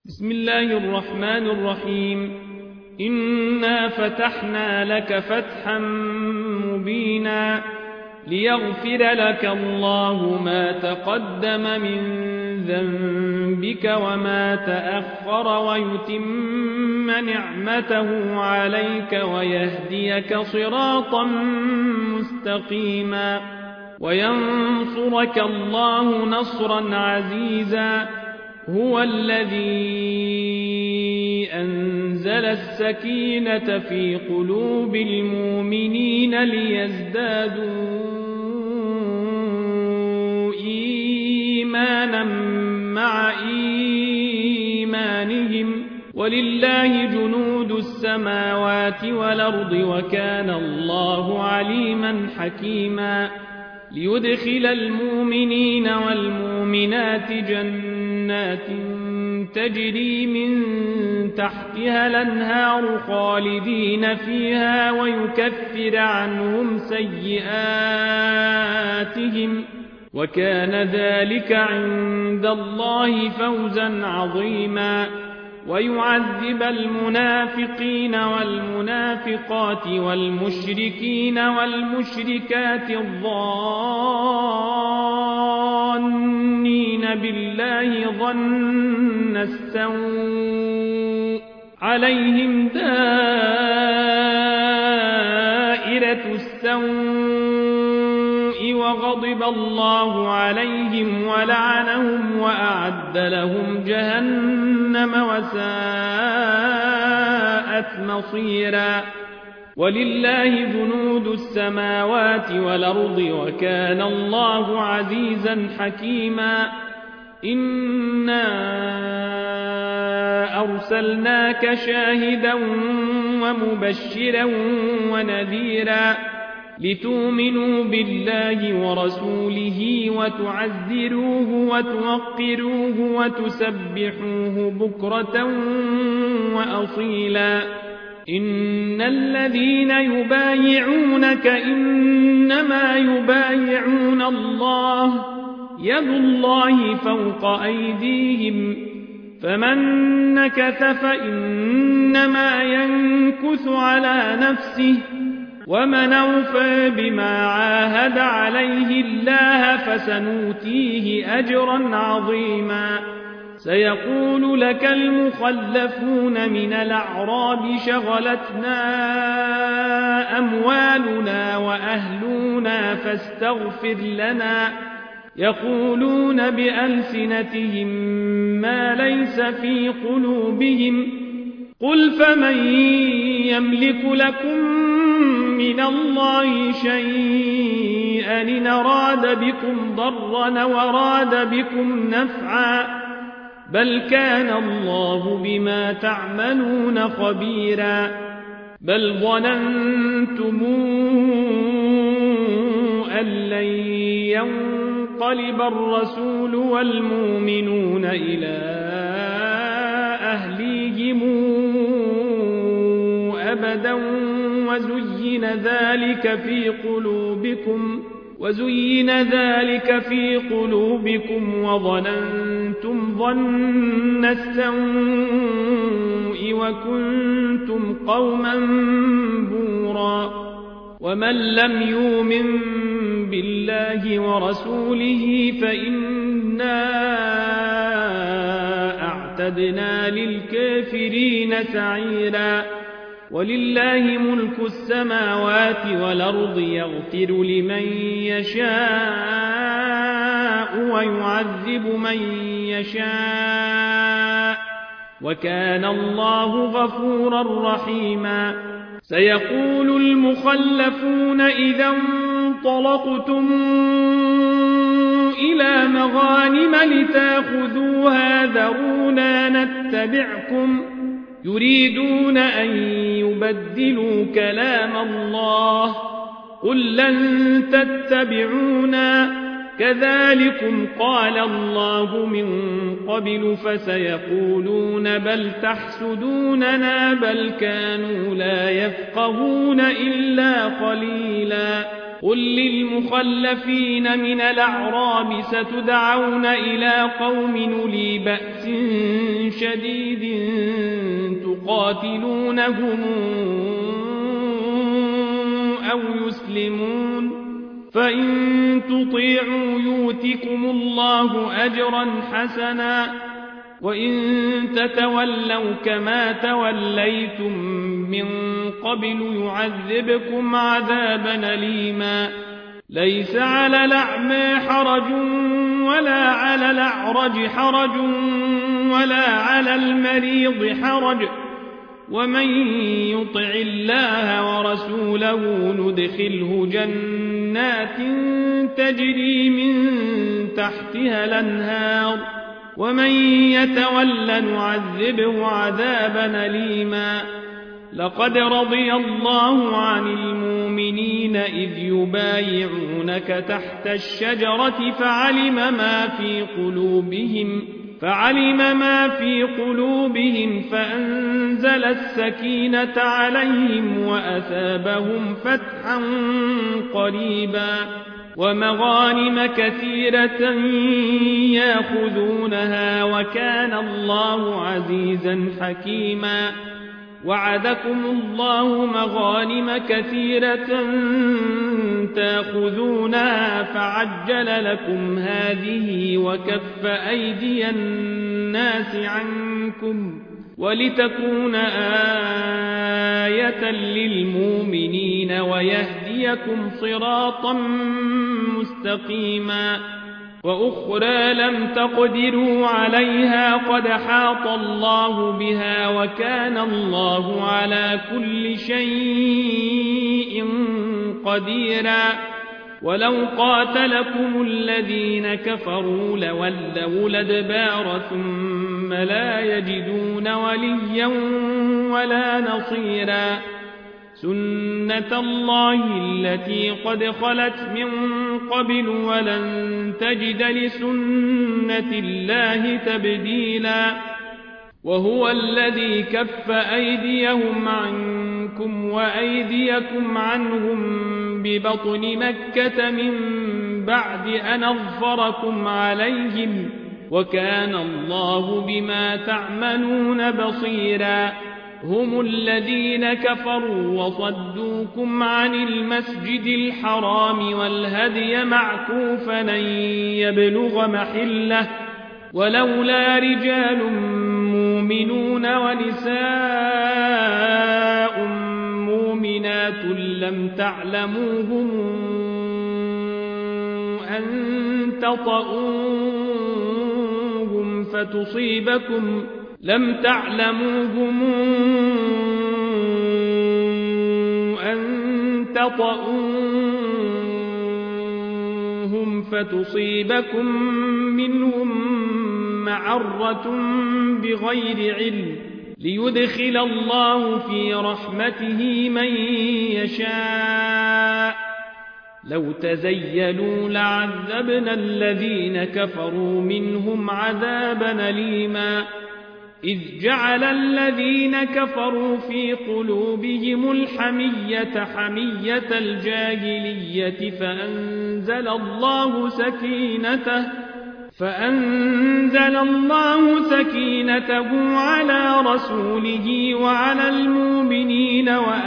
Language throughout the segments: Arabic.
بسم الله الرحمن الرحيم. إنا فتحنا لك فتحا مبينا ليغفر لك الله ما تقدم من ذنبك وما تأخر ويتم نعمته عليك ويهديك صراطا مستقيما وينصرك الله نصرا عزيزا. هو الذي أنزل السكينة في قلوب المؤمنين ليزدادوا إيمانا مع إيمانهم ولله جنود السماوات والأرض وكان الله عليما حكيما. ليدخل المؤمنين والمؤمنات جنات تجري من تحتها الأنهار خالدين فيها ويكفر عنهم سيئاتهم وكان ذلك عند الله فوزا عظيما. ويعذب المنافقين والمنافقات والمشركين والمشركات الظانين بالله ظن السوء عليهم دائرة السوء وغضب الله عليهم ولعنهم وأعد لهم جهنم وساءت مصيرا. ولله جنود السماوات والأرض وكان الله عزيزا حكيما. إنا أرسلناك شاهدا ومبشرا ونذيرا لتؤمنوا بالله ورسوله وتعزروه وتوقروه وتسبحوه بكرة وأصيلا. إن الذين يبايعونك إنما يبايعون الله يد الله فوق أيديهم فمن نكث فإنما ينكث على نفسه ومن أوفى بما عاهد عليه الله فسنؤتيه أجرا عظيما. سيقول لك المخلفون من الأعراب شغلتنا أموالنا وأهلنا فاستغفر لنا يقولون بألسنتهم ما ليس في قلوبهم قل فمن يملك لكم من الله شيئا إن أراد بكم ضرا وراد بكم نفعا بل كان الله بما تعملون خبيرا. بل ظننتم أن لن ينقلب الرسول والمؤمنون إلى أهليهم أبدا وزين ذلك في قلوبكم وظننتم ظن السوء وكنتم قوما بورا. ومن لم يؤمن بالله ورسوله فإنا أعتدنا للكافرين سعيرا. ولله ملك السماوات والأرض يغفر لمن يشاء ويعذب من يشاء وكان الله غفورا رحيما. سيقول المخلفون إذا انطلقتم إلى مغانم لتأخذوها ذرونا نتبعكم يريدون أن يبدلوا كلام الله قل لن تتبعونا كذلكم قال الله من قبل فسيقولون بل تحسدوننا بل كانوا لا يفقهون إلا قليلا. قل للمخلفين من الأعراب ستدعون إلى قوم أولي بأس شديد تقاتلونهم أو يسلمون فإن تطيعوا يؤتكم الله أجرا حسنا وإن تتولوا كما توليتم من قبل يعذبكم عذابا أليما ليس على الأعمى حرج ولا على الأعرج حرج ولا على المريض حرج ومن يطع الله ورسوله ندخله جنات تجري من تحتها الأنهار ومن يتول نعذبه عذابا أليما لقد رضي الله عن المؤمنين إذ يبايعونك تحت الشجرة فعلم ما في قلوبهم فأنزل السكينة عليهم وأثابهم فتحا قريبا ومغانم كثيرة ياخذونها وكان الله عزيزا حكيما وعدكم الله مغانم كثيرة تاخذونها فعجل لكم هذه وكف أيدي الناس عنكم ولتكون آية للمؤمنين ويهديكم صراطا مستقيما وأخرى لم تقدروا عليها قد حاط الله بها وكان الله على كل شيء قديرا ولو قاتلكم الذين كفروا لولوا الأدبار ثم لا يجدون وليا ولا نصيرا سنة الله التي قد خلت من قبل ولن تجد لسنة الله تبديلا وهو الذي كف أيديهم عنكم وأيديكم عنهم ببطن مكة من بعد أن أظفركم عليهم وكان الله بما تعملون بصيرا هم الذين كفروا وصدوكم عن المسجد الحرام والهدي معكوفا أن يبلغ محله ولولا رجال مؤمنون ونساء مؤمنات لم تعلموهم أن تطؤوهم فتصيبكم منهم معرة بغير علم ليدخل الله في رحمته من يشاء لو تزيلوا لعذبنا الذين كفروا منهم عذابا أليما إذ جعل الذين كفروا في قلوبهم الحمية حمية الجاهلية فأنزل الله سكينته على رسوله وعلى المؤمنين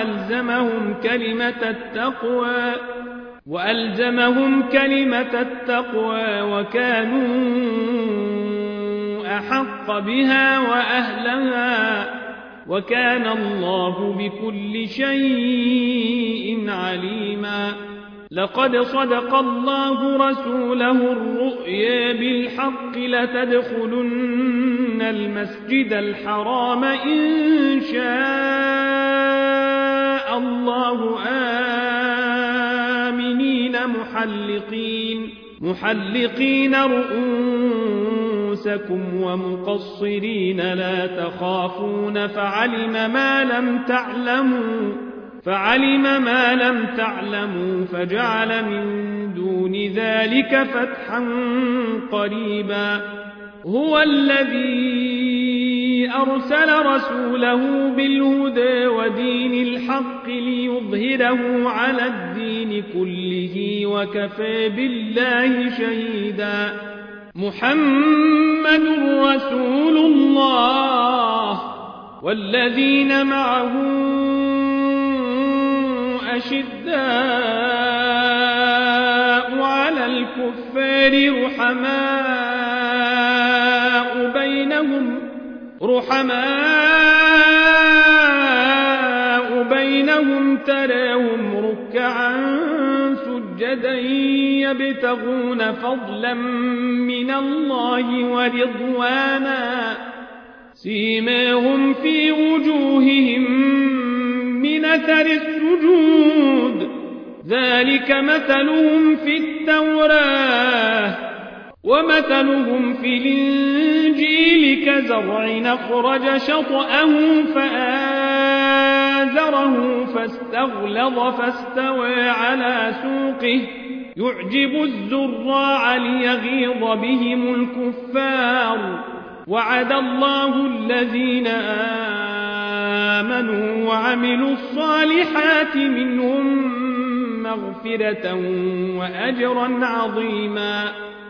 وألزمهم كلمة التقوى وكانوا أحق بها وأهلها وكان الله بكل شيء عليما لقد صدق الله رسوله الرؤيا بالحق لتدخلن المسجد الحرام إن شاء الله آمنين محلقين رؤوسكم ومقصرين لا تخافون فعلم ما لم تعلموا فجعل من دون ذلك فتحا قريبا هو الذي أرسل رسوله بالهدى ودين الحق ليظهره على الدين كله وكفى بالله شهيدا محمد رسول الله والذين معه أشداء على الكفار رحماء بينهم تراهم ركعا سجدا يبتغون فضلا من الله ورضوانا سيماهم في وجوههم من أثر السجود ذلك مثلهم في التوراة ومثلهم في الإنجيل كزرع أخرج شطأه فآزره فاستغلظ فاستوى على سوقه يعجب الزراع ليغيظ بهم الكفار وعد الله الذين آمنوا وعملوا الصالحات منهم مغفرة وأجرا عظيما